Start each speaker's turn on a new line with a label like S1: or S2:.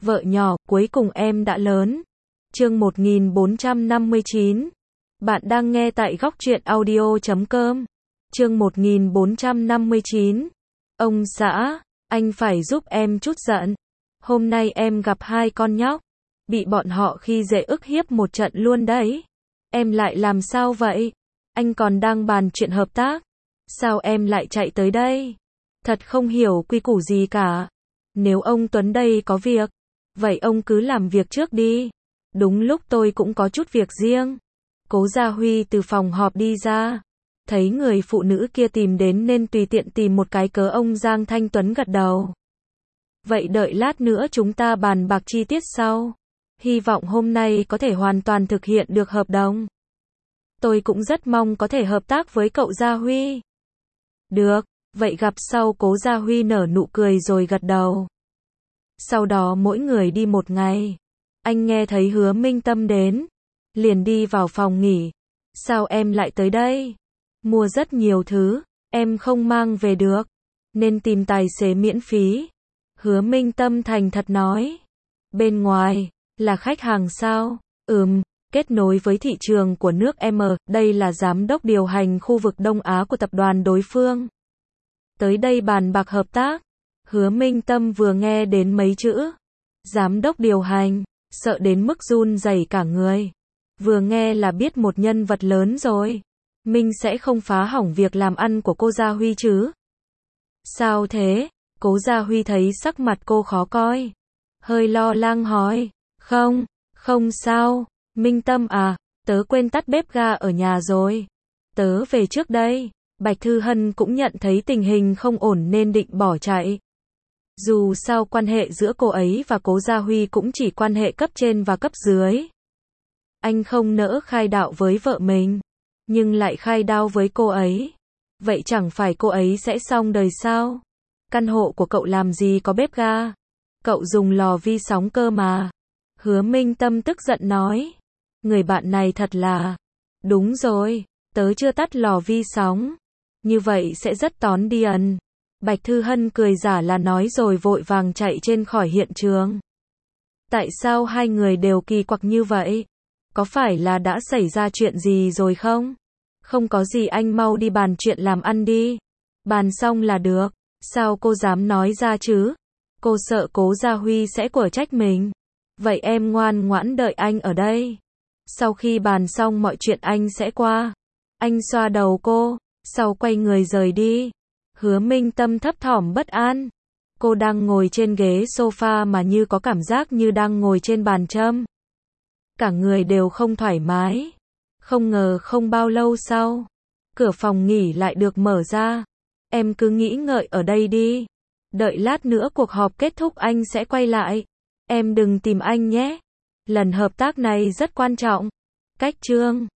S1: Vợ nhỏ, cuối cùng em đã lớn. Chương 1459. Bạn đang nghe tại góc truyện audio.com. Chương 1459. Ông xã, anh phải giúp em chút giận. Hôm nay em gặp hai con nhóc, bị bọn họ khi dễ ức hiếp một trận luôn đấy. Em lại làm sao vậy? Anh còn đang bàn chuyện hợp tác. Sao em lại chạy tới đây? Thật không hiểu quy củ gì cả. Nếu ông Tuấn đây có việc, vậy ông cứ làm việc trước đi. Đúng lúc tôi cũng có chút việc riêng. Cố Gia Huy từ phòng họp đi ra. Thấy người phụ nữ kia tìm đến nên tùy tiện tìm một cái cớ ông Giang Thanh Tuấn gật đầu. Vậy đợi lát nữa chúng ta bàn bạc chi tiết sau. Hy vọng hôm nay có thể hoàn toàn thực hiện được hợp đồng. Tôi cũng rất mong có thể hợp tác với cậu Gia Huy. Được, vậy gặp sau. Cố Gia Huy nở nụ cười rồi gật đầu. Sau đó mỗi người đi một ngày. Anh nghe thấy Hứa Minh Tâm đến, liền đi vào phòng nghỉ. Sao em lại tới đây? Mua rất nhiều thứ, em không mang về được, nên tìm tài xế miễn phí. Hứa Minh Tâm thành thật nói. Bên ngoài, là khách hàng sao? Kết nối với thị trường của nước M, đây là giám đốc điều hành khu vực Đông Á của tập đoàn đối phương. Tới đây bàn bạc hợp tác. Hứa Minh Tâm vừa nghe đến mấy chữ giám đốc điều hành, sợ đến mức run rẩy cả người. Vừa nghe là biết một nhân vật lớn rồi. Minh sẽ không phá hỏng việc làm ăn của cô Gia Huy chứ? Sao thế? Cố Gia Huy thấy sắc mặt cô khó coi, hơi lo lắng hỏi. Không sao. Minh Tâm à, tớ quên tắt bếp ga ở nhà rồi. Tớ về trước đây. Bạch Thư Hân cũng nhận thấy tình hình không ổn nên định bỏ chạy. Dù sao quan hệ giữa cô ấy và Cố Gia Huy cũng chỉ quan hệ cấp trên và cấp dưới. Anh không nỡ khai đạo với vợ mình, nhưng lại khai đao với cô ấy. Vậy chẳng phải cô ấy sẽ xong đời sao? Căn hộ của cậu làm gì có bếp ga? Cậu dùng lò vi sóng cơ mà. Hứa Minh Tâm tức giận nói. Người bạn này thật là... Đúng rồi, tớ chưa tắt lò vi sóng. Như vậy sẽ rất tốn điện. Bạch Thư Hân cười giả là nói rồi vội vàng chạy trên khỏi hiện trường. Tại sao hai người đều kỳ quặc như vậy? Có phải là đã xảy ra chuyện gì rồi không? Không có gì, anh mau đi bàn chuyện làm ăn đi. Bàn xong là được. Sao cô dám nói ra chứ? Cô sợ Cố Gia Huy sẽ quở trách mình. Vậy em ngoan ngoãn đợi anh ở đây. Sau khi bàn xong mọi chuyện anh sẽ qua. Anh xoa đầu cô, sau quay người rời đi. Hứa Minh Tâm thấp thỏm bất an. Cô đang ngồi trên ghế sofa mà như có cảm giác như đang ngồi trên bàn châm. Cả người đều không thoải mái. Không ngờ không bao lâu sau, cửa phòng nghỉ lại được mở ra. Em cứ nghĩ ngợi ở đây đi. Đợi lát nữa cuộc họp kết thúc anh sẽ quay lại. Em đừng tìm anh nhé. Lần hợp tác này rất quan trọng. Cách chương